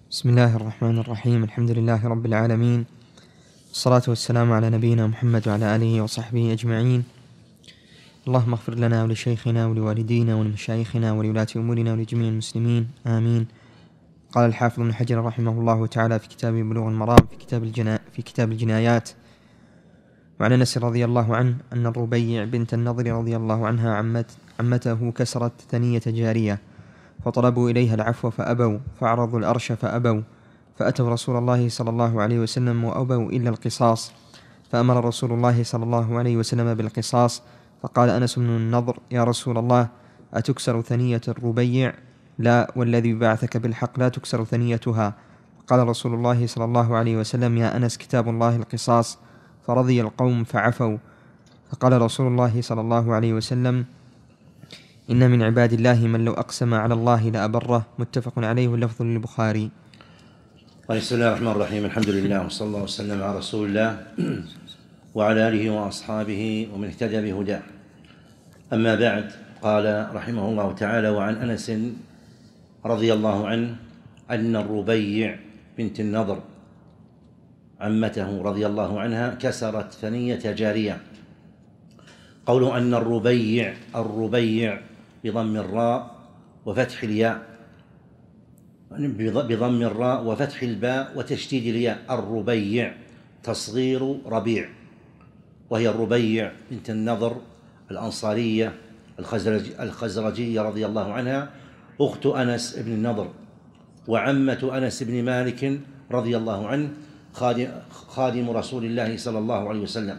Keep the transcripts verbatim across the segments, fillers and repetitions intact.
بسم الله الرحمن الرحيم. الحمد لله رب العالمين، والصلاة والسلام على نبينا محمد وعلى آله وصحبه أجمعين. اللهم اغفر لنا ولشيخنا ولوالدينا ولمشايخنا ولولاة أمورنا ولجميع المسلمين، آمين. قال الحافظ ابن حجر رحمه الله تعالى في كتابه بلوغ المرام في كتاب, الجنا في كتاب الجنايات: وعن أنس رضي الله عنه أن الربيع بنت النضر رضي الله عنها عمت عمته كسرت ثنية جارية، فطلبوا إليها العفو فأبوا، فعرضوا الأرش فأبوا، فأتوا رسول الله صلى الله عليه وسلم وأبوا إلا القصاص، فأمر رسول الله صلى الله عليه وسلم بالقصاص. فقال أنس بن النضر: يا رسول الله، أتكسر ثنية الربيع؟ لا، والذي بعثك بالحق لا تكسر ثنيتها. قال رسول الله صلى الله عليه وسلم: يا أنس، كتاب الله القصاص. فرضي القوم فعفوا. فقال رسول الله صلى الله عليه وسلم: إن من عباد الله من لو أقسم على الله لأبره. متفق عليه، واللفظ للبخاري. بسم الله الرحمن الرحيم. الحمد لله، وصلى الله وسلم على رسول الله وعلى آله وأصحابه ومن اهتدى بهداه. أما بعد، قال رحمه الله تعالى: وعن أنس رضي الله عنه أن الربيع بنت النضر عمته رضي الله عنها كسرت ثنية جارية. قوله أن الربيع، الربيع بضم الراء وفتح الياء، بضم الراء وفتح الباء وتشديد الياء. الربيع تصغير ربيع، وهي الربيع بنت النضر الأنصارية الخزرج الخزرجية رضي الله عنها، أخت أنس بن النضر وعمة أنس بن مالك رضي الله عنه، خادم رسول الله صلى الله عليه وسلم.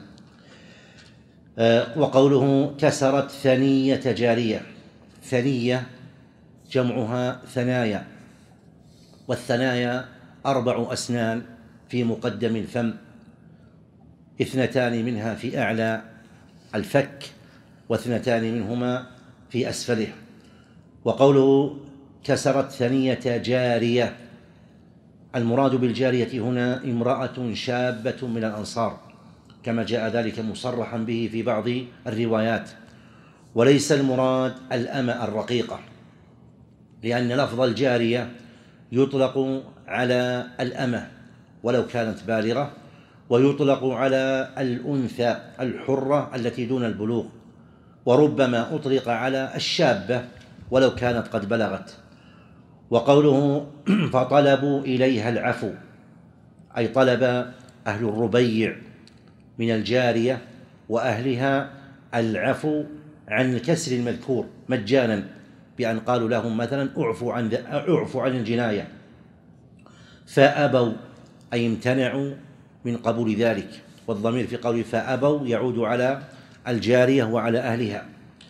وقوله كسرت ثنية جارية، ثنية جمعها ثنايا، والثنايا أربع أسنان في مقدم الفم، اثنتان منها في أعلى الفك واثنتان منهما في أسفله. وقوله كسرت ثنية جارية، المراد بالجارية هنا امرأة شابة من الأنصار، كما جاء ذلك مصرحا به في بعض الروايات، وليس المراد الأمة الرقيقة، لأن لفظ الجارية يطلق على الأمة ولو كانت بالغة، ويطلق على الأنثى الحرة التي دون البلوغ، وربما أطلق على الشابة ولو كانت قد بلغت. وقوله فطلبوا إليها العفو، أي طلب أهل الربيع من الجارية وأهلها العفو عن الكسر المذكور مجانا، بأن قالوا لهم مثلا اعفوا عن, اعفوا عن الجناية، فأبوا أي امتنعوا من قبول ذلك. والضمير في قوله فأبوا يعود على الجارية وعلى أهلها.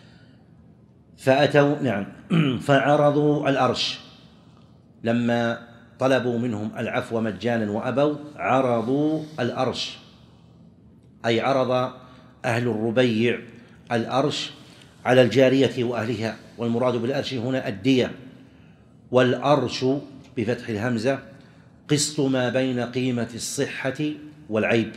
فأتوا نعم فعرضوا الأرش، لما طلبوا منهم العفو مجانا وأبوا عرضوا الأرش، أي عرض أهل الربيع الأرش على الجارية وأهلها. والمراد بالأرش هنا الدية، والأرش بفتح الهمزة قسط ما بين قيمة الصحة والعيب،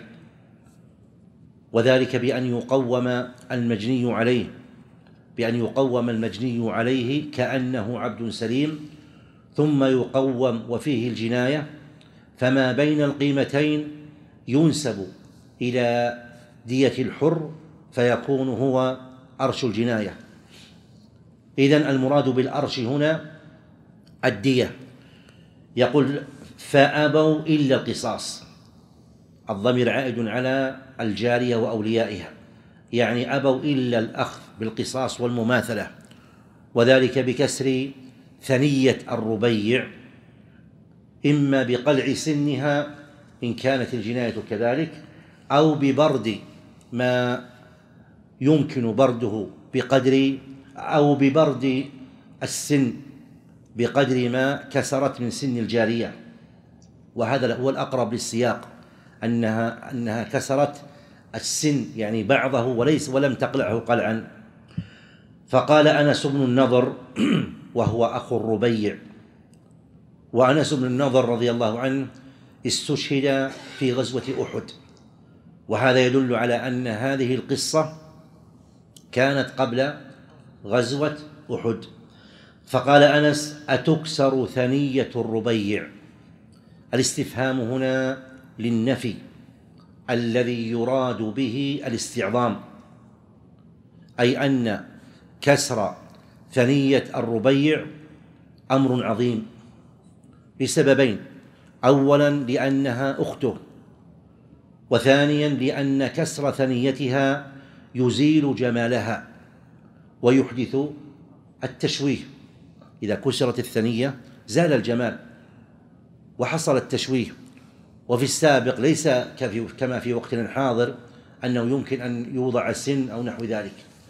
وذلك بأن يقوم المجني عليه بأن يقوم المجني عليه كأنه عبد سليم، ثم يقوم وفيه الجناية، فما بين القيمتين ينسب إلى دية الحر فيكون هو أرش الجناية. إذن المراد بالأرش هنا الدية. يقول فأبوا إلا القصاص، الضمير عائد على الجارية وأوليائها، يعني أبوا إلا الأخذ بالقصاص والمماثلة، وذلك بكسر ثنية الربيع، إما بقلع سنها إن كانت الجناية كذلك، أو ببرد ما يمكن برده بقدر أو ببرد السن بقدر ما كسرت من سن الجارية. وهذا هو الأقرب للسياق، أنها أنها كسرت السن يعني بعضه وليس ولم تقلعه قلعا. فقال أنس بن النضر وهو أخو الربيع، وأنس بن النضر رضي الله عنه استشهد في غزوة أحد، وهذا يدل على أن هذه القصة كانت قبل غزوة أحد. فقال أنس أتكسر ثنية الربيع، الاستفهام هنا للنفي الذي يراد به الاستعظام، أي أن كسر ثنية الربيع أمر عظيم لسببين: أولا لأنها أخته، وثانيا لأن كسر ثنيتها يزيل جمالها ويحدث التشويه. إذا كسرت الثنية زال الجمال وحصل التشويه. وفي السابق ليس كما في وقتنا الحاضر أنه يمكن أن يوضع سن أو نحو ذلك،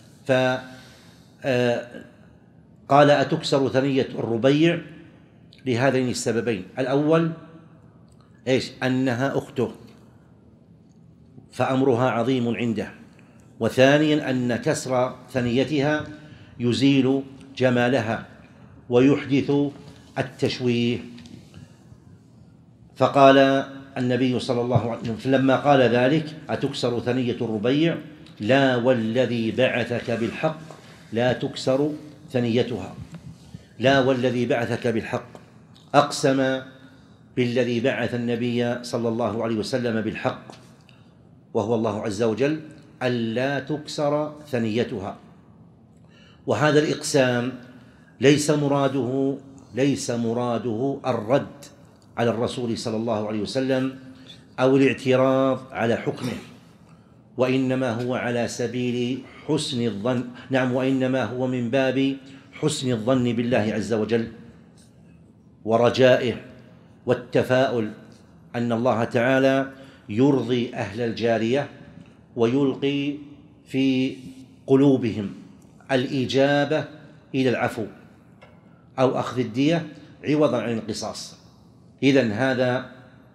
فقال أتكسر ثنية الربيع لهذين السببين: الأول إيش؟ أنها أخته فأمرها عظيم عنده، وثانيا أن كسر ثنيتها يزيل جمالها ويحدث التشويه. فقال النبي صلى الله عليه وسلم لما قال ذلك: أتكسر ثنية الربيع، لا والذي بعثك بالحق لا تكسر ثنيتها. لا والذي بعثك بالحق، أقسم بالذي بعث النبي صلى الله عليه وسلم بالحق وهو الله عز وجل ألا تكسر ثنيتها. وهذا الإقسام ليس مراده ليس مراده الرد على الرسول صلى الله عليه وسلم أو الاعتراض على حكمه، وإنما هو على سبيل حسن الظن، نعم وإنما هو من باب حسن الظن بالله عز وجل ورجائه والتفاؤل أن الله تعالى يرضي أهل الجارية ويلقي في قلوبهم الإجابة إلى العفو أو أخذ الدية عوضا عن القصاص. إذن هذا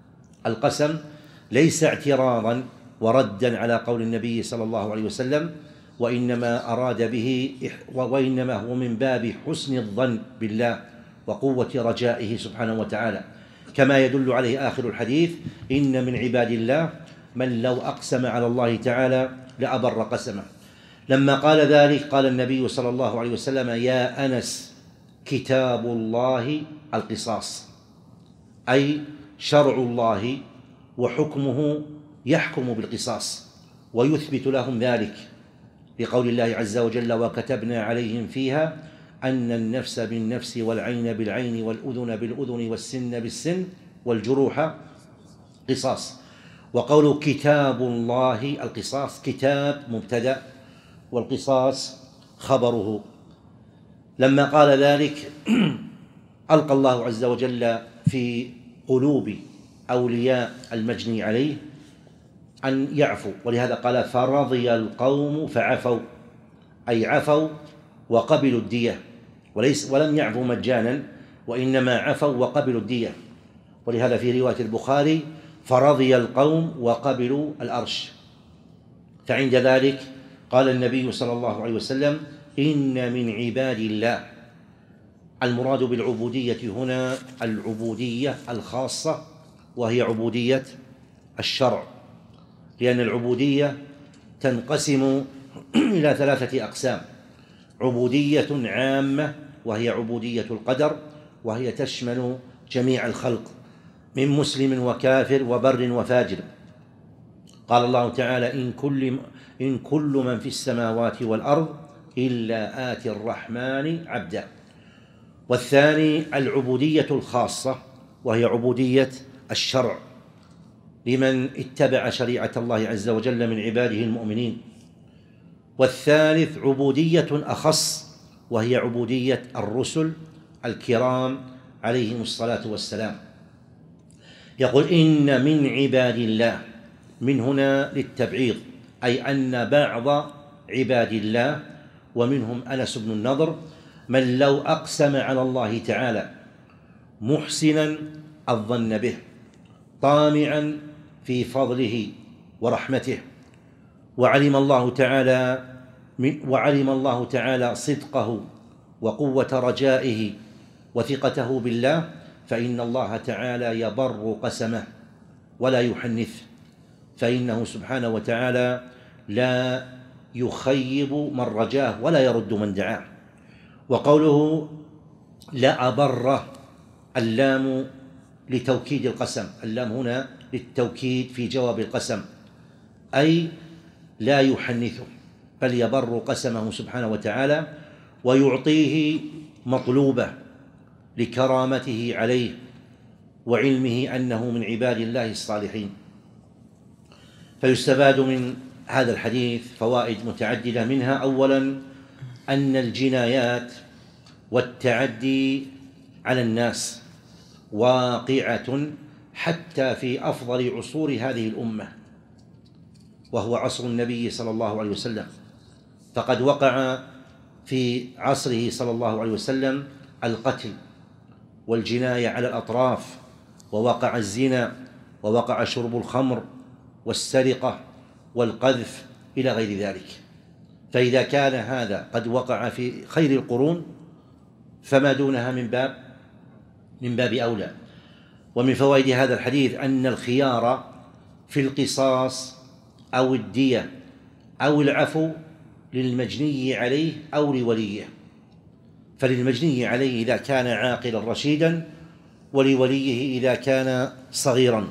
القسم ليس اعتراضا وردا على قول النبي صلى الله عليه وسلم، وإنما أراد به وإنما هو من باب حسن الظن بالله وقوة رجائه سبحانه وتعالى، كما يدل عليه آخر الحديث: إن من عباد الله من لو أقسم على الله تعالى لأبر قسمه. لما قال ذلك قال النبي صلى الله عليه وسلم: يا أنس، كتاب الله القصاص، أي شرع الله وحكمه يحكم بالقصاص ويثبت لهم ذلك، لقول الله عز وجل: وكتبنا عليهم فيها أن النفس بالنفس والعين بالعين والأذن بالأذن والسن بالسن والجروح قصاص. وقول كتاب الله القصاص، كتاب مبتدأ والقصاص خبره. لما قال ذلك ألقى الله عز وجل في قلوب أولياء المجني عليه أن يعفوا، ولهذا قال: فرضي القوم فعفوا، أي عفوا وقبلوا الدية، وليس ولم يعفوا مجانا، وإنما عفوا وقبلوا الدية. ولهذا في رواية البخاري: فرضي القوم وقبلوا الأرش. فعند ذلك قال النبي صلى الله عليه وسلم: إن من عباد الله. المراد بالعبودية هنا العبودية الخاصة، وهي عبودية الشرع، لأن العبودية تنقسم إلى ثلاثة أقسام: عبودية عامة وهي عبودية القدر، وهي تشمل جميع الخلق من مسلم وكافر وبر وفاجر. قال الله تعالى: إن كل, إن كل من في السماوات والأرض إلا آتي الرحمن عبدا. والثاني العبودية الخاصة، وهي عبودية الشرع لمن اتبع شريعة الله عز وجل من عباده المؤمنين. والثالث عبودية أخص، وهي عبودية الرسل الكرام عليهم الصلاة والسلام. يقول: إن من عباد الله، من هنا للتبعيض، أي أن بعض عباد الله ومنهم أنس بن النضر من لو أقسم على الله تعالى محسنا الظن به طامعا في فضله ورحمته، وعلم الله تعالى وعلم الله تعالى صدقه وقوة رجائه وثقته بالله، فإن الله تعالى يبر قسمه ولا يحنث، فإنه سبحانه وتعالى لا يخيب من رجاه ولا يرد من دعاه. وقوله لأبر، اللام لتوكيد القسم، اللام هنا للتوكيد في جواب القسم، أي لا يحنثه بل يبر قسمه سبحانه وتعالى ويعطيه مطلوبه لكرامته عليه وعلمه أنه من عباد الله الصالحين. فيستفاد من هذا الحديث فوائد متعددة، منها أولا أن الجنايات والتعدي على الناس واقعة حتى في أفضل عصور هذه الأمة، وهو عصر النبي صلى الله عليه وسلم، فقد وقع في عصره صلى الله عليه وسلم القتل والجناية على الأطراف، ووقع الزنا، ووقع شرب الخمر والسرقة والقذف إلى غير ذلك. فإذا كان هذا قد وقع في خير القرون فما دونها من باب من باب أولى. ومن فوائد هذا الحديث أن الخيار في القصاص أو الدية أو العفو للمجني عليه أو لوليه، فللمجني عليه إذا كان عاقلا رشيدا، ولوليه إذا كان صغيرا.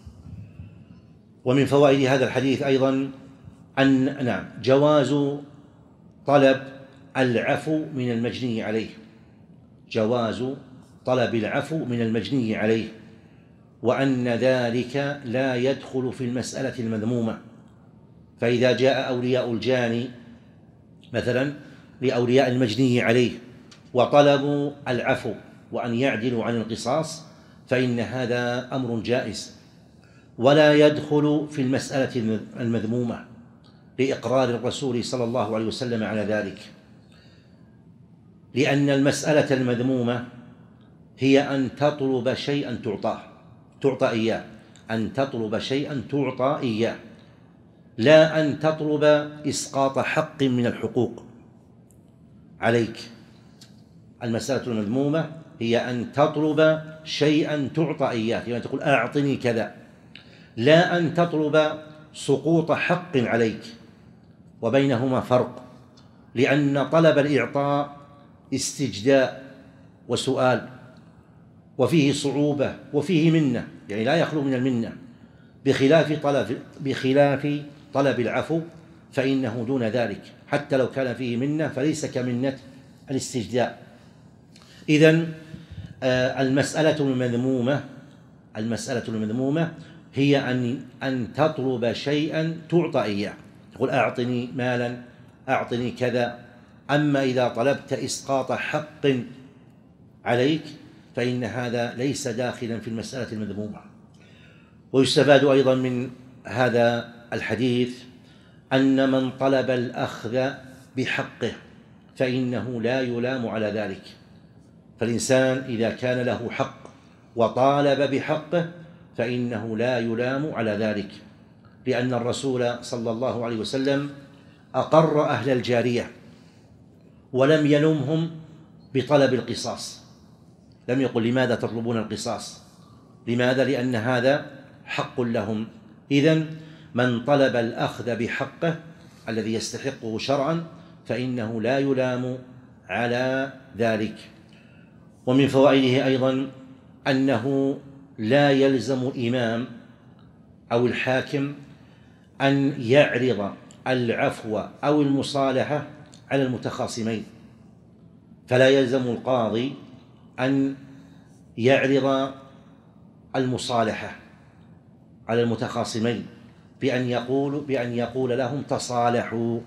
ومن فوائد هذا الحديث أيضا أن نعم جواز طلب العفو من المجني عليه، جواز طلب العفو من المجني عليه، وأن ذلك لا يدخل في المسألة المذمومة. فإذا جاء أولياء الجاني مثلا لأولياء المجني عليه وطلبوا العفو وأن يعدلوا عن القصاص فإن هذا أمر جائز ولا يدخل في المسألة المذمومة، لإقرار الرسول صلى الله عليه وسلم على ذلك، لأن المسألة المذمومة هي أن تطلب شيئا تعطاه تعطى إياه أن تطلب شيئا تعطى إياه، لا أن تطلب إسقاط حق من الحقوق عليك. المسألة المذمومة هي أن تطلب شيئا تعطى إياه، يعني تقول أعطني كذا، لا أن تطلب سقوط حق عليك، وبينهما فرق، لأن طلب الإعطاء استجداء وسؤال، وفيه صعوبة وفيه منة، يعني لا يخلو من المنة، بخلاف طلب بخلاف طلب العفو فإنه دون ذلك، حتى لو كان فيه منة فليس كمنة الاستجداء. إذن المسألة المذمومة المسألة المذمومة هي أن أن تطلب شيئا تعطى إياه، تقول أعطني مالا، أعطني كذا. أما إذا طلبت إسقاط حق عليك فإن هذا ليس داخلا في المسألة المذمومة. ويستفاد أيضا من هذا الحديث أن من طلب الأخذ بحقه فإنه لا يلام على ذلك، فالإنسان إذا كان له حق وطالب بحقه فإنه لا يلام على ذلك، لأن الرسول صلى الله عليه وسلم أقر أهل الجارية ولم يلمهم بطلب القصاص، لم يقل لماذا تطلبون القصاص، لماذا؟ لأن هذا حق لهم. إذن من طلب الأخذ بحقه الذي يستحقه شرعا فإنه لا يلام على ذلك. ومن فوائده أيضا أنه لا يلزم الإمام أو الحاكم أن يعرض العفو أو المصالحة على المتخاصمين، فلا يلزم القاضي أن يعرض المصالحة على المتخاصمين بأن يقول بأن يقول لهم تصالحوا،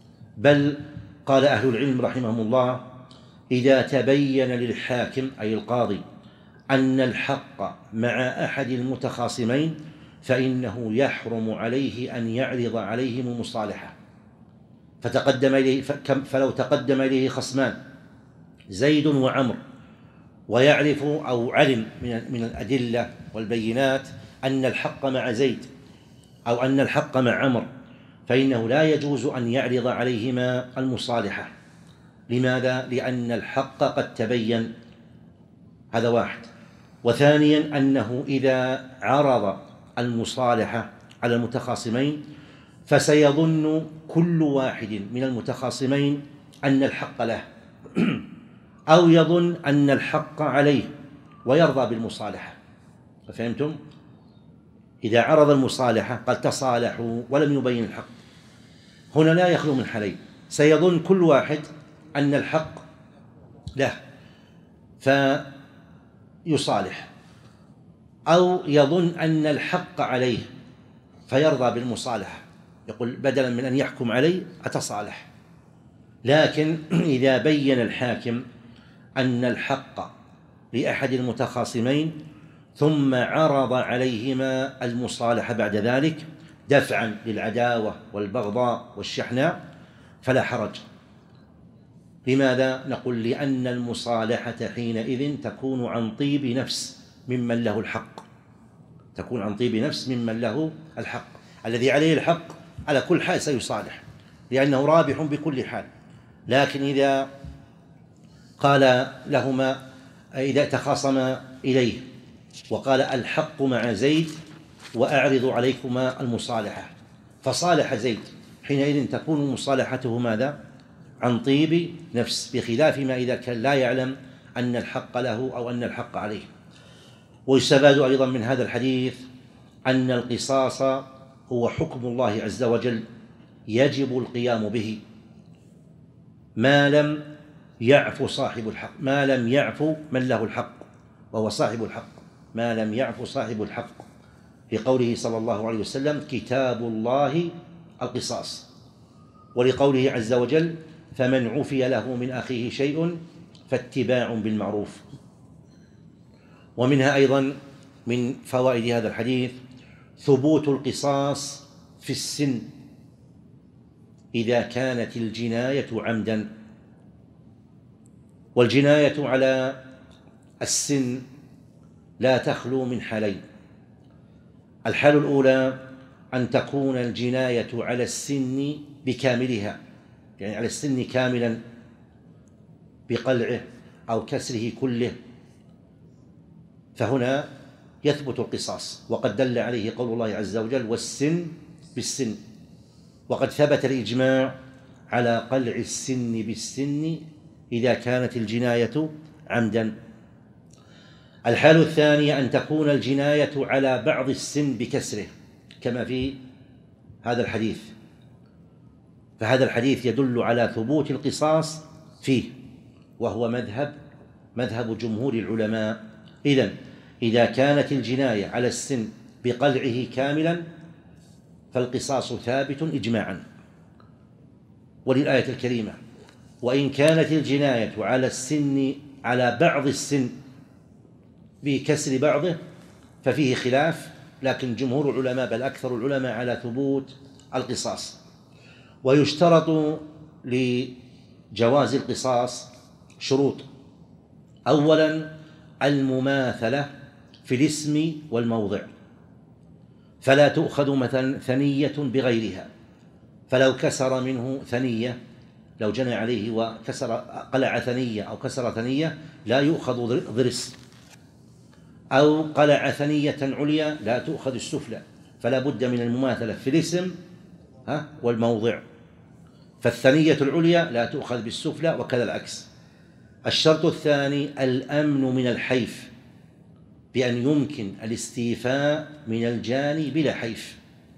بل قال أهل العلم رحمهم الله إذا تبين للحاكم أي القاضي أن الحق مع أحد المتخاصمين فإنه يحرم عليه أن يعرض عليهم المصالحة. فتقدم إليه فلو تقدم إليه خصمان زيد وعمر ويعرف أو علم من الأدلة والبينات أن الحق مع زيد أو أن الحق مع عمر، فإنه لا يجوز أن يعرض عليهما المصالحة. لماذا؟ لأن الحق قد تبين، هذا واحد. وثانيا أنه إذا عرض المصالحة على المتخاصمين فسيظن كل واحد من المتخاصمين أن الحق له أو يظن أن الحق عليه ويرضى بالمصالحة، فهمتم؟ إذا عرض المصالحة قال تصالحوا ولم يبين الحق، هنا لا يخلو من حالين: سيظن كل واحد أن الحق له فيصالح، أو يظن أن الحق عليه فيرضى بالمصالحة، يقول بدلا من أن يحكم علي أتصالح. لكن إذا بين الحاكم أن الحق لأحد المتخاصمين ثم عرض عليهما المصالحة بعد ذلك دفعا للعداوة والبغضاء والشحناء فلا حرج. لماذا؟ نقول لأن المصالحة حينئذ تكون عن طيب نفس ممن له الحق، تكون عن طيب نفس ممن له الحق. الذي عليه الحق على كل حال سيصالح لأنه رابح بكل حال. لكن إذا قال لهما، إذا تخاصما إليه وقال الحق مع زيد وأعرض عليكما المصالحة، فصالح زيد، حينئذ تكون مصالحته ماذا؟ عن طيب نفس، بخلاف ما إذا كان لا يعلم أن الحق له أو أن الحق عليه. ويستفاد أيضا من هذا الحديث أن القصاص هو حكم الله عز وجل يجب القيام به ما لم يعفو صاحب الحق، ما لم يعفو من له الحق وهو صاحب الحق، ما لم يعفو صاحب الحق، في قوله صلى الله عليه وسلم كتاب الله القصاص، ولقوله عز وجل فمن عفي له من أخيه شيء فاتباع بالمعروف. ومنها أيضا من فوائد هذا الحديث ثبوت القصاص في السن إذا كانت الجناية عمدا. والجناية على السن لا تخلو من حالين: الحال الأولى أن تكون الجناية على السن بكاملها، يعني على السن كاملا بقلعه أو كسره كله، فهنا يثبت القصاص، وقد دل عليه قول الله عز وجل والسن بالسن. وقد ثبت الإجماع على قلع السن بالسن إذا كانت الجناية عمدا. الحال الثانية أن تكون الجناية على بعض السن بكسره كما في هذا الحديث، فهذا الحديث يدل على ثبوت القصاص فيه، وهو مذهب مذهب جمهور العلماء. إذن إذا كانت الجناية على السن بقلعه كاملا فالقصاص ثابت إجماعا وللآية الكريمة. وإن كانت الجناية على السن على بعض السن بكسر بعضه ففيه خلاف، لكن جمهور العلماء بل أكثر العلماء على ثبوت القصاص. ويشترط لجواز القصاص شروط: أولا المماثلة في الاسم والموضع، فلا تؤخذ مثلا ثنية بغيرها، فلو كسر منه ثنية، لو جنى عليه وكسر قلع ثنية أو كسر ثنية لا يؤخذ ضرس، أو قلع ثنية عليا لا تؤخذ السفلى، فلا بد من المماثلة في الاسم والموضع، فالثنية العليا لا تؤخذ بالسفلى وكذا العكس. الشرط الثاني الأمن من الحيف، بأن يمكن الاستيفاء من الجاني بلا حيف،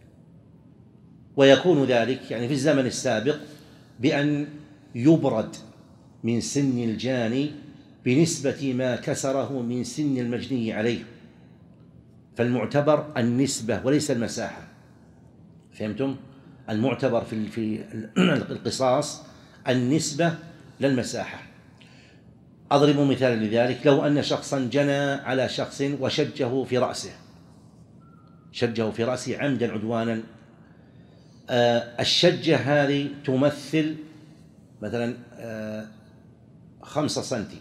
ويكون ذلك يعني في الزمن السابق بأن يبرد من سن الجاني بنسبة ما كسره من سن المجني عليه، فالمعتبر النسبة وليس المساحة. فهمتم؟ المعتبر في في القصاص النسبة لا المساحة. أضرب مثالا لذلك: لو أن شخصا جنى على شخص وشجه في رأسه، شجه في رأسه عمدا عدوانا، آه الشجة هذه تمثل مثلا آه خمسة سنتي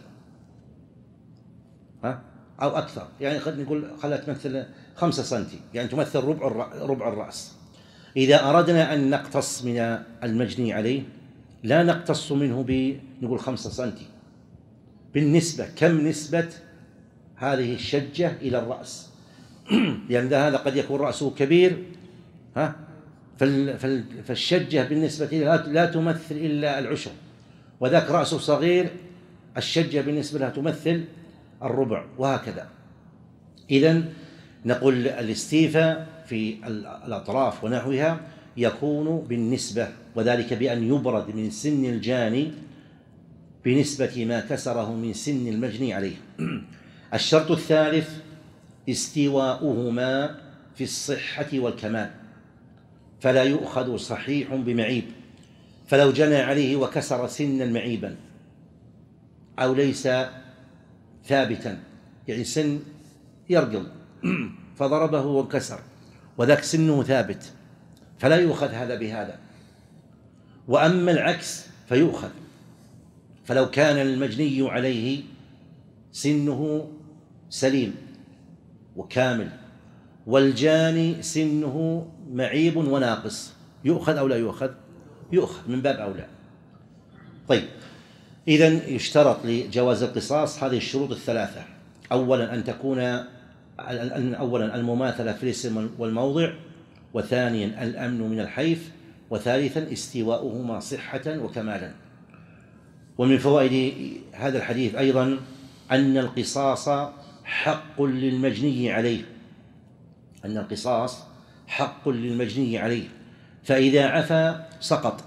ها أو أكثر، يعني خلينا نقول خلها تمثل خمسة سنتي، يعني تمثل ربع ربع الرأس. إذا أردنا أن نقتص من المجني عليه لا نقتص منه بنقول خمسة سنتي، بالنسبة كم نسبة هذه الشجة إلى الرأس، لأن هذا قد يكون رأسه كبير ها فالشجة بالنسبة لا تمثل إلا العشر، وذاك رأسه صغير الشجة بالنسبة لها تمثل الربع، وهكذا. إذن نقول الاستيفاء في الأطراف ونحوها يكون بالنسبة، وذلك بأن يبرد من سن الجاني بنسبة ما كسره من سن المجني عليه. الشرط الثالث استواؤهما في الصحة والكمال، فلا يؤخذ صحيح بمعيب، فلو جنى عليه وكسر سنا معيبا أو ليس ثابتا، يعني سن يرقل فضربه وانكسر وذاك سنه ثابت، فلا يؤخذ هذا بهذا. وأما العكس فيؤخذ، فلو كان المجني عليه سنه سليم وكامل والجاني سنه معيب وناقص، يؤخذ أو لا يؤخذ؟ يؤخذ من باب أولى. طيب، إذن يشترط لجواز القصاص هذه الشروط الثلاثة: أولا أن تكون أولا المماثلة في الاسم والموضع، وثانيا الأمن من الحيف، وثالثا استواؤهما صحة وكمالا. ومن فوائد هذا الحديث أيضا أن القصاص حق للمجني عليه، أن القصاص حق للمجني عليه، فإذا عفا سقط،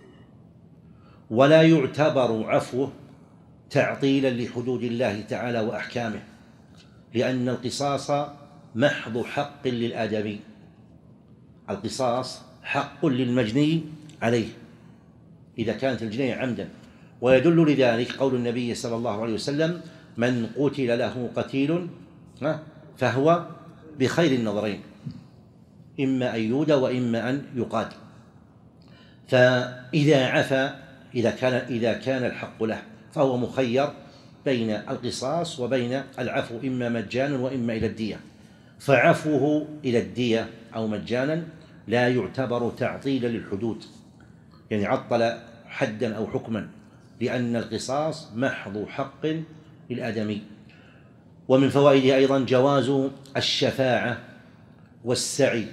ولا يعتبر عفوه تعطيلا لحدود الله تعالى وأحكامه، لأن القصاص محض حق للآدمي، القصاص حق للمجني عليه إذا كانت الجناية عمدا. ويدل لذلك قول النبي صلى الله عليه وسلم: من قتل له قتيل فهو بخير النظرين، إما أن يودى وإما أن يقاد. فإذا عفا، إذا كان إذا كان الحق له، فهو مخير بين القصاص وبين العفو، إما مجانا وإما إلى الدية. فعفوه إلى الدية أو مجانا لا يعتبر تعطيلا للحدود، يعني عطل حدا أو حكما، لأن القصاص محض حق للآدمي. ومن فوائده أيضا جواز الشفاعة والسعي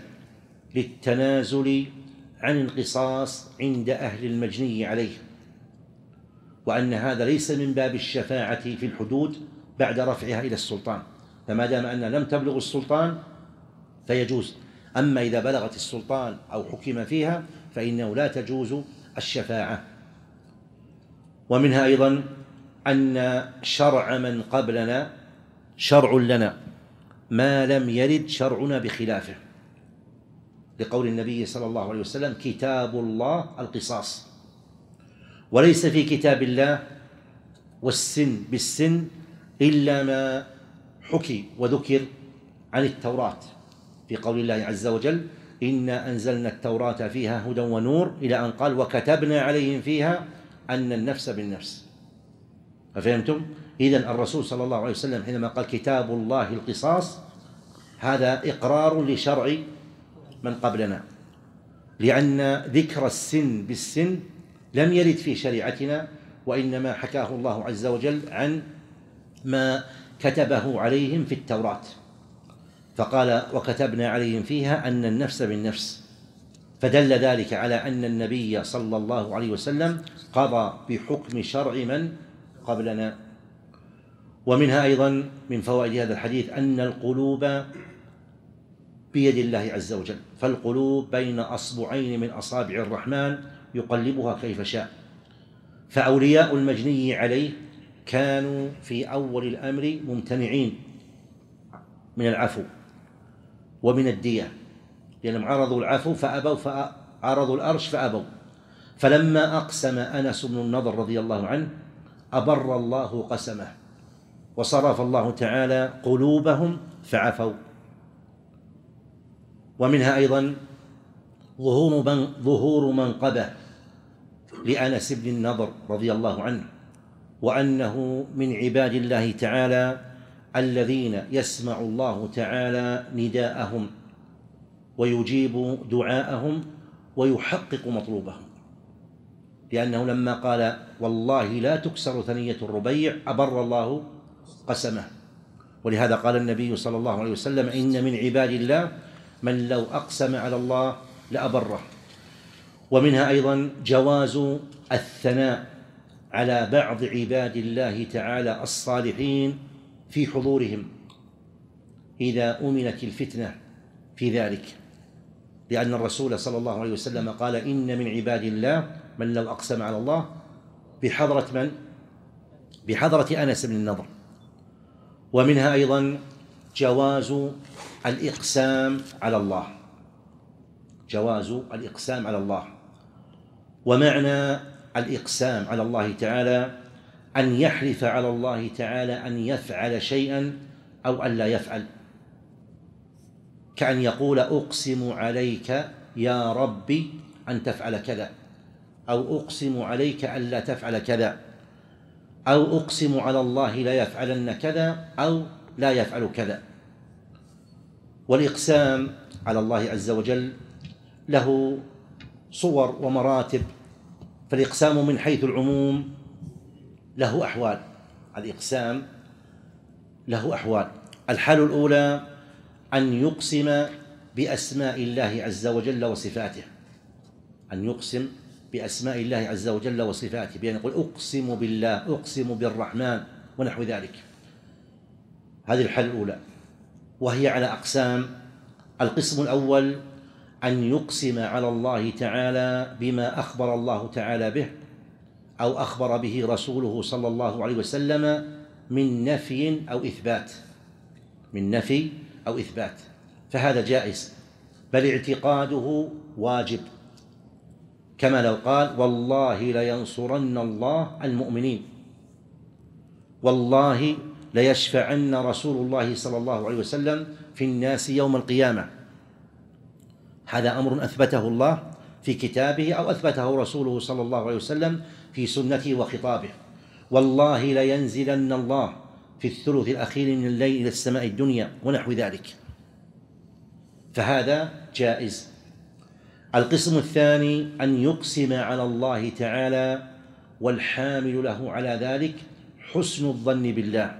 للتنازل عن القصاص عند أهل المجني عليه، وأن هذا ليس من باب الشفاعة في الحدود بعد رفعها إلى السلطان، فما دام أن لم تبلغ السلطان فيجوز. أما إذا بلغت السلطان أو حكم فيها فإنه لا تجوز الشفاعة. ومنها أيضا أن شرع من قبلنا شرع لنا ما لم يرد شرعنا بخلافه، لقول النبي صلى الله عليه وسلم: كتاب الله القصاص. وليس في كتاب الله والسن بالسن إلا ما حكي وذكر عن التوراة، في قول الله عز وجل: إنا أنزلنا التوراة فيها هدى ونور، إلى أن قال: وكتبنا عليهم فيها أن النفس بالنفس. ففهمتم؟ إذن الرسول صلى الله عليه وسلم حينما قال كتاب الله القصاص، هذا إقرار لشرع من قبلنا، لأن ذكر السن بالسن لم يرد في شريعتنا، وإنما حكاه الله عز وجل عن ما كتبه عليهم في التوراة، فقال: وكتبنا عليهم فيها أن النفس بالنفس، فدل ذلك على أن النبي صلى الله عليه وسلم قضى بحكم شرع من قبلنا. ومنها أيضا من فوائد هذا الحديث أن القلوب بيد الله عز وجل، فالقلوب بين أصبعين من أصابع الرحمن يقلبها كيف شاء. فأولياء المجني عليه كانوا في أول الأمر ممتنعين من العفو ومن الدية، لأنهم عرضوا العفو فأبوا، فعرضوا الأرش فأبوا. فلما أقسم أنس بن النضر رضي الله عنه أبر الله قسمه، وصرف الله تعالى قلوبهم فعفوا. ومنها أيضا ظهور من ظهور منقبة لأنس بن النضر رضي الله عنه، وأنه من عباد الله تعالى الذين يسمع الله تعالى نداءهم ويجيب دعاءهم ويحقق مطلوبهم، لأنه لما قال: والله لا تكسر ثنية الربيع، أبر الله قسمه. ولهذا قال النبي صلى الله عليه وسلم: إن من عباد الله من لو أقسم على الله لأبره. ومنها أيضا جواز الثناء على بعض عباد الله تعالى الصالحين في حضورهم، إذا أمنت الفتنة في ذلك، لأن الرسول صلى الله عليه وسلم قال: إن من عباد الله من لو أقسم على الله بحضرة من؟ بحضرة أنس بن النضر. ومنها أيضا جواز الإقسام على الله، جواز الإقسام على الله. ومعنى الإقسام على الله تعالى أن يحلف على الله تعالى أن يفعل شيئا أو أن لا يفعل، كأن يقول: أقسم عليك يا ربي أن تفعل كذا، أو أقسم عليك أن لا تفعل كذا، أو أقسم على الله لا يفعلن كذا أو لا يفعل كذا. والإقسام على الله عز وجل له صور ومراتب، فالإقسام من حيث العموم له أحوال، الإقسام له أحوال. الحال الأولى أن يقسم بأسماء الله عز وجل وصفاته، أن يقسم بأسماء الله عز وجل وصفاته، بأن يقول: أقسم بالله، أقسم بالرحمن، ونحو ذلك. هذه الحالة الأولى، وهي على أقسام. القسم الأول أن يقسم على الله تعالى بما أخبر الله تعالى به أو أخبر به رسوله صلى الله عليه وسلم من نفي أو إثبات، من نفي أو إثبات، فهذا جائز، بل اعتقاده واجب، كما لو قال: والله لينصرن الله المؤمنين، والله ليشفعن رسول الله صلى الله عليه وسلم في الناس يوم القيامة. هذا أمر أثبته الله في كتابه أو أثبته رسوله صلى الله عليه وسلم في سنته وخطابه. والله لينزلن الله في الثلث الأخير من الليل إلى السماء الدنيا، ونحو ذلك، فهذا جائز. القسم الثاني أن يقسم على الله تعالى والحامل له على ذلك حسن الظن بالله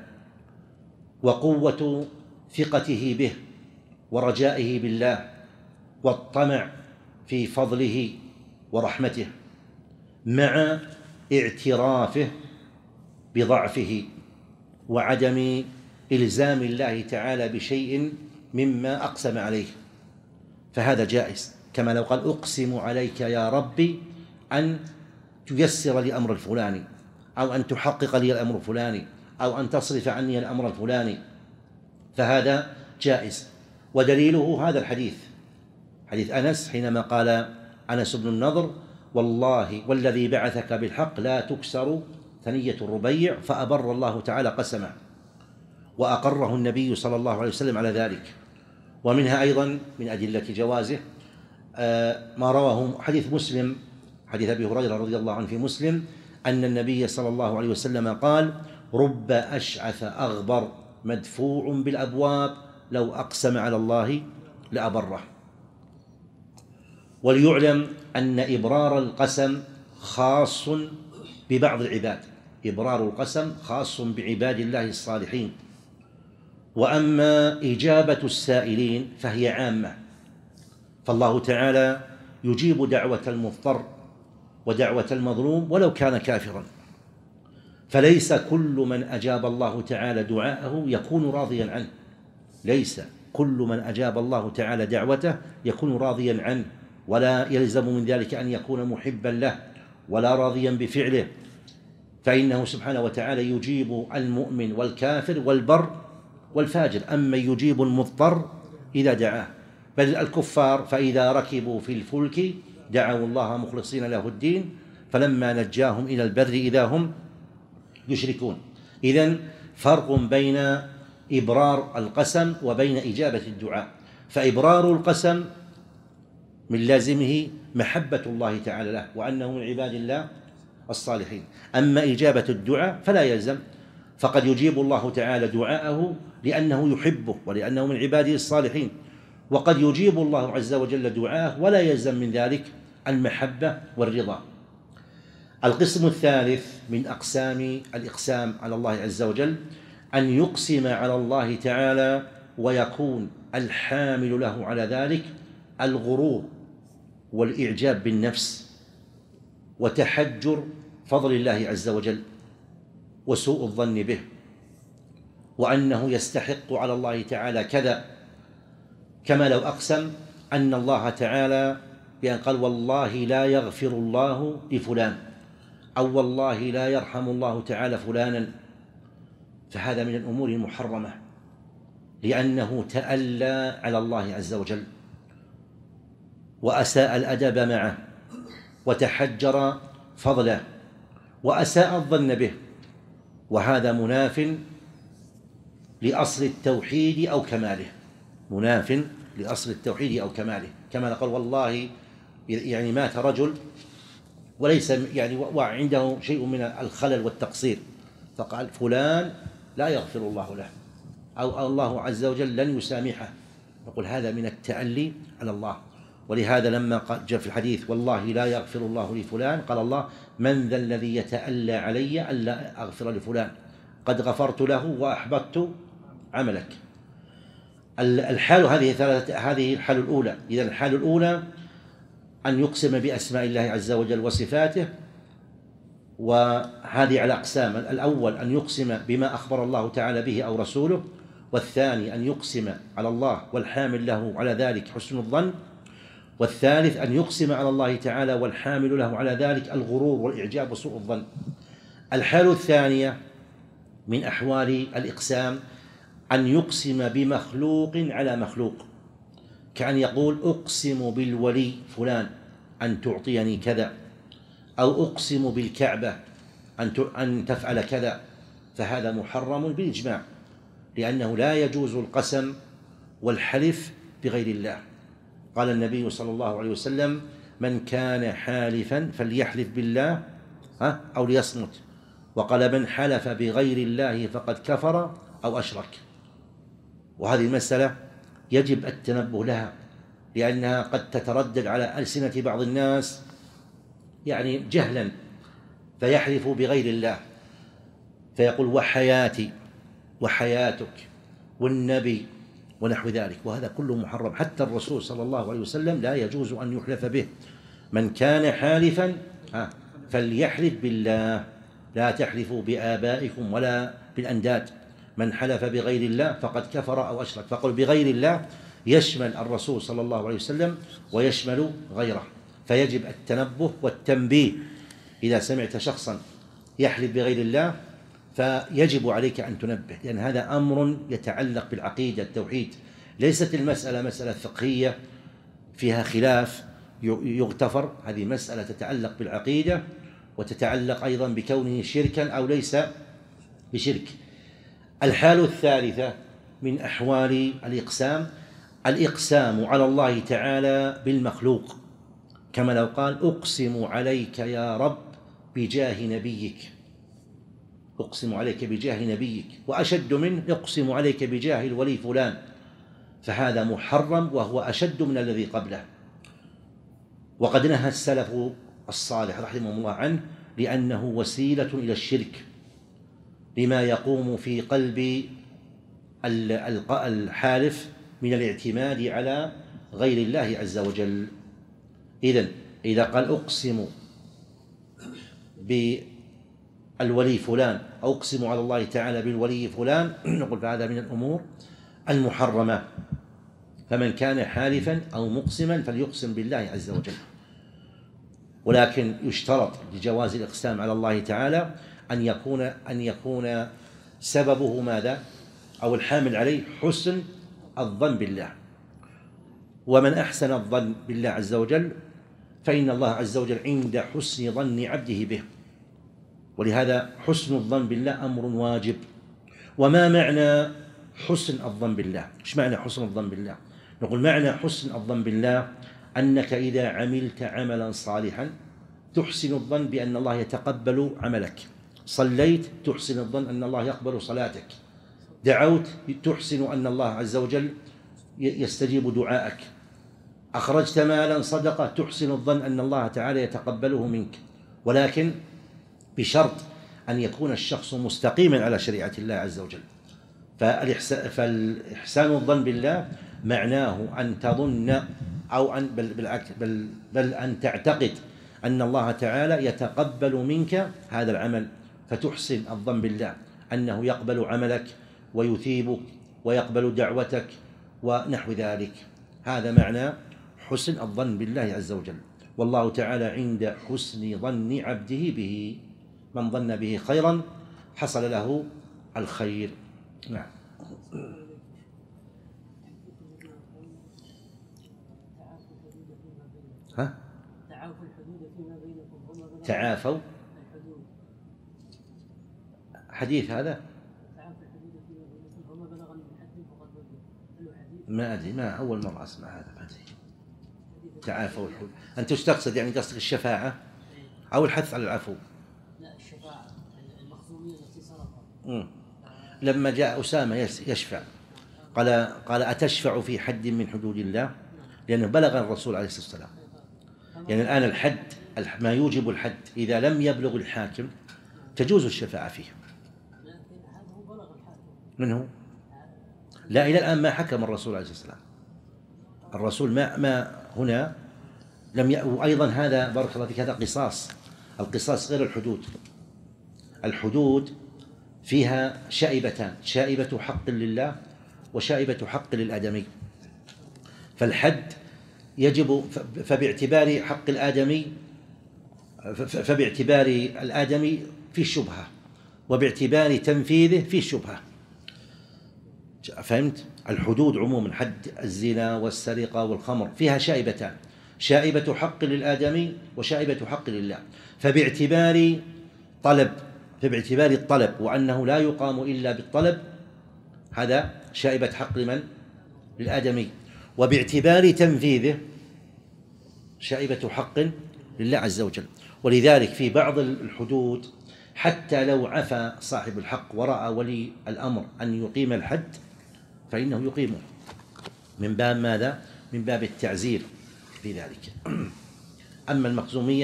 وقوة ثقته به ورجائه بالله والطمع في فضله ورحمته، مع اعترافه بضعفه وعدم إلزام الله تعالى بشيء مما أقسم عليه، فهذا جائز، كما لو قال: أقسم عليك يا ربي أن تيسر لي أمر الفلاني، أو أن تحقق لي الأمر الفلاني، أو أن تصرف عني الأمر الفلاني، فهذا جائز. ودليله هذا الحديث، حديث أنس حينما قال أنس بن النضر: والله والذي بعثك بالحق لا تكسر ثنية الربيع، فأبر الله تعالى قسمه، وأقره النبي صلى الله عليه وسلم على ذلك. ومنها أيضا من أدلة جوازه ما رواه حديث مسلم، حديث أبي هريرة رضي الله عنه في مسلم، أن النبي صلى الله عليه وسلم قال: رب أشعث أغبر مدفوع بالأبواب لو أقسم على الله لأبره. وليعلم أن إبرار القسم خاص ببعض العباد، إبرار القسم خاص بعباد الله الصالحين، وأما إجابة السائلين فهي عامة، فالله تعالى يجيب دعوة المضطر ودعوة المظلوم ولو كان كافرا، فليس كل من أجاب الله تعالى دعاءه يكون راضيا عنه، ليس كل من أجاب الله تعالى دعوته يكون راضيا عنه، ولا يلزم من ذلك أن يكون محبا له ولا راضيا بفعله، فإنه سبحانه وتعالى يجيب المؤمن والكافر والبر والفاجر، أما يجيب المضطر إذا دعاه. بل الكفار فإذا ركبوا في الفلك دعوا الله مخلصين له الدين فلما نجاهم إلى البر إذا هم يشركون. إذن فرق بين إبرار القسم وبين إجابة الدعاء، فإبرار القسم من لازمه محبة الله تعالى له وأنه من عباد الله الصالحين، أما إجابة الدعاء فلا يلزم، فقد يجيب الله تعالى دعاءه لأنه يحبه ولأنه من عباده الصالحين، وقد يجيب الله عز وجل دعاءه ولا يلزم من ذلك المحبة والرضا. القسم الثالث من أقسام الإقسام على الله عز وجل أن يقسم على الله تعالى ويكون الحامل له على ذلك الغرور والإعجاب بالنفس وتحجر فضل الله عز وجل وسوء الظن به وأنه يستحق على الله تعالى كذا، كما لو أقسم أن الله تعالى بأن قال والله لا يغفر الله لفلان، أو والله لا يرحم الله تعالى فلانا، فهذا من الأمور المحرمة، لأنه تألى على الله عز وجل وأساء الأدب معه وتحجر فضله وأساء الظن به، وهذا مناف لأصل التوحيد أو كماله، مناف لأصل التوحيد أو كماله، كما قال والله يعني مات رجل وليس يعني وعنده شيء من الخلل والتقصير، فقال فلان لا يغفر الله له، أو الله عز وجل لن يسامحه، نقول هذا من التألي على الله. ولهذا لما جاء في الحديث والله لا يغفر الله لفلان، قال الله من ذا الذي يتألى علي ألا أغفر لفلان، قد غفرت له وأحبطت عملك. الحال هذه ثلاثة، هذه الحال الأولى. إذا الحال الأولى أن يقسم بأسماء الله عز وجل وصفاته، وهذه على أقسام: الأول أن يقسم بما أخبر الله تعالى به أو رسوله، والثاني أن يقسم على الله والحامل له على ذلك حسن الظن، والثالث أن يقسم على الله تعالى والحامل له على ذلك الغرور والإعجاب وسوء الظن. الحالة الثانية من أحوال الإقسام أن يقسم بمخلوق على مخلوق، كأن يقول أقسم بالولي فلان أن تعطيني كذا، أو أقسم بالكعبة أن تفعل كذا، فهذا محرم بالإجماع، لأنه لا يجوز القسم والحلف بغير الله. قال النبي صلى الله عليه وسلم من كان حالفا فليحلف بالله أو ليصمت، وقال من حلف بغير الله فقد كفر أو أشرك. وهذه المسألة يجب التنبه لها، لأنها قد تتردد على ألسنة بعض الناس يعني جهلا، فيحلف بغير الله فيقول وحياتي وحياتك والنبي ونحو ذلك، وهذا كله محرم. حتى الرسول صلى الله عليه وسلم لا يجوز أن يحلف به. من كان حالفا فليحلف بالله، لا تحلفوا بآبائكم ولا بالأنداد. من حلف بغير الله فقد كفر أو أشرك. فقل بغير الله يشمل الرسول صلى الله عليه وسلم ويشمل غيره، فيجب التنبه والتنبيه. إذا سمعت شخصا يحلف بغير الله فيجب عليك أن تنبه، لأن هذا أمر يتعلق بالعقيدة التوحيد. ليست المسألة مسألة فقهية فيها خلاف يغتفر، هذه مسألة تتعلق بالعقيدة وتتعلق أيضا بكونه شركا أو ليس بشرك. الحالة الثالثة من أحوال الإقسام الإقسام على الله تعالى بالمخلوق، كما لو قال أقسم عليك يا رب بجاه نبيك، أقسم عليك بجاه نبيك، وأشد منه أقسم عليك بجاه الولي فلان، فهذا محرم وهو أشد من الذي قبله. وقد نهى السلف الصالح رحمه الله عنه، لأنه وسيلة إلى الشرك، لما يقوم في قلب الحالف من الاعتماد على غير الله عز وجل. إذن إذا قال أقسم بالولي فلان أو أقسم على الله تعالى بالولي فلان، نقول فهذا من الأمور المحرمة. فمن كان حالفا أو مقسما فليقسم بالله عز وجل. ولكن يشترط لجواز الإقسام على الله تعالى أن يكون أن يكون سببه ماذا؟ أو الحامل عليه حسن الظن بالله. ومن أحسن الظن بالله عز وجل فإن الله عز وجل عند حسن ظن عبده به. ولهذا حسن الظن بالله أمر واجب. وما معنى حسن الظن بالله؟ إيش معنى حسن الظن بالله؟ نقول معنى حسن الظن بالله أنك إذا عملت عملا صالحا تحسن الظن بأن الله يتقبل عملك، صليت تحسن الظن أن الله يقبل صلاتك، دعوت تحسن أن الله عز وجل يستجيب دعاءك، أخرجت مالا صدقة تحسن الظن أن الله تعالى يتقبله منك، ولكن بشرط أن يكون الشخص مستقيما على شريعة الله عز وجل. فالإحسان الظن بالله معناه أن تظن أو أن بل, بالعكس بل, بل أن تعتقد أن الله تعالى يتقبل منك هذا العمل، فتحسن الظن بالله أنه يقبل عملك ويثيبك ويقبل دعوتك ونحو ذلك. هذا معنى حسن الظن بالله عز وجل. والله تعالى عند حسن ظن عبده به، من ظن به خيرا حصل له الخير. نعم. ها؟ تعافوا حديث هذا ما أدري، ما أول مرة أسمع هذا. ما أدري تعافوا الحدود، أنت وش تقصد؟ يعني قصدك الشفاعة أو الحث على العفو؟ لا، الشفاعة المخزومية التي سرقت لما جاء أسامة يشفع قال قال أتشفع في حد من حدود الله؟ لأنه بلغ الرسول عليه الصلاة والسلام. يعني الآن الحد ما يوجب الحد إذا لم يبلغ الحاكم تجوز الشفاعة فيه. من هو؟ لا، إلى الآن ما حكم الرسول عليه الصلاة والسلام. الرسول ما ما هنا لم ي... وأيضا هذا بارك الله فيك هذا قصاص. القصاص غير الحدود. الحدود فيها شائبتان، شائبة حق لله وشائبة حق للآدمي. فالحد يجب فباعتبار حق الآدمي فباعتبار الآدمي في شبهة، وباعتبار تنفيذه في شبهة. فهمت؟ الحدود عموما حد الزنا والسرقة والخمر فيها شائبتان، شائبة حق للآدمي وشائبة حق لله. فباعتبار طلب فباعتبار الطلب وأنه لا يقام إلا بالطلب، هذا شائبة حق لمن؟ للآدمي. وباعتبار تنفيذه شائبة حق لله عز وجل. ولذلك في بعض الحدود حتى لو عفى صاحب الحق ورأى ولي الأمر أن يقيم الحد فإنه يقيمه، من باب ماذا؟ من باب التعزير في ذلك. أما المخزومية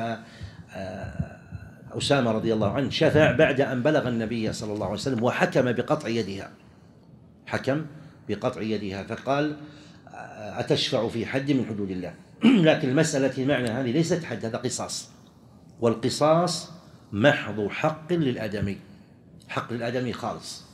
فأسامة رضي الله عنه شفع بعد أن بلغ النبي صلى الله عليه وسلم وحكم بقطع يدها، حكم بقطع يدها فقال أتشفع في حد من حدود الله. لكن المسألة معنى هذه ليست حد، هذا قصاص، والقصاص محض حق للآدمي، حق للآدمي خالص.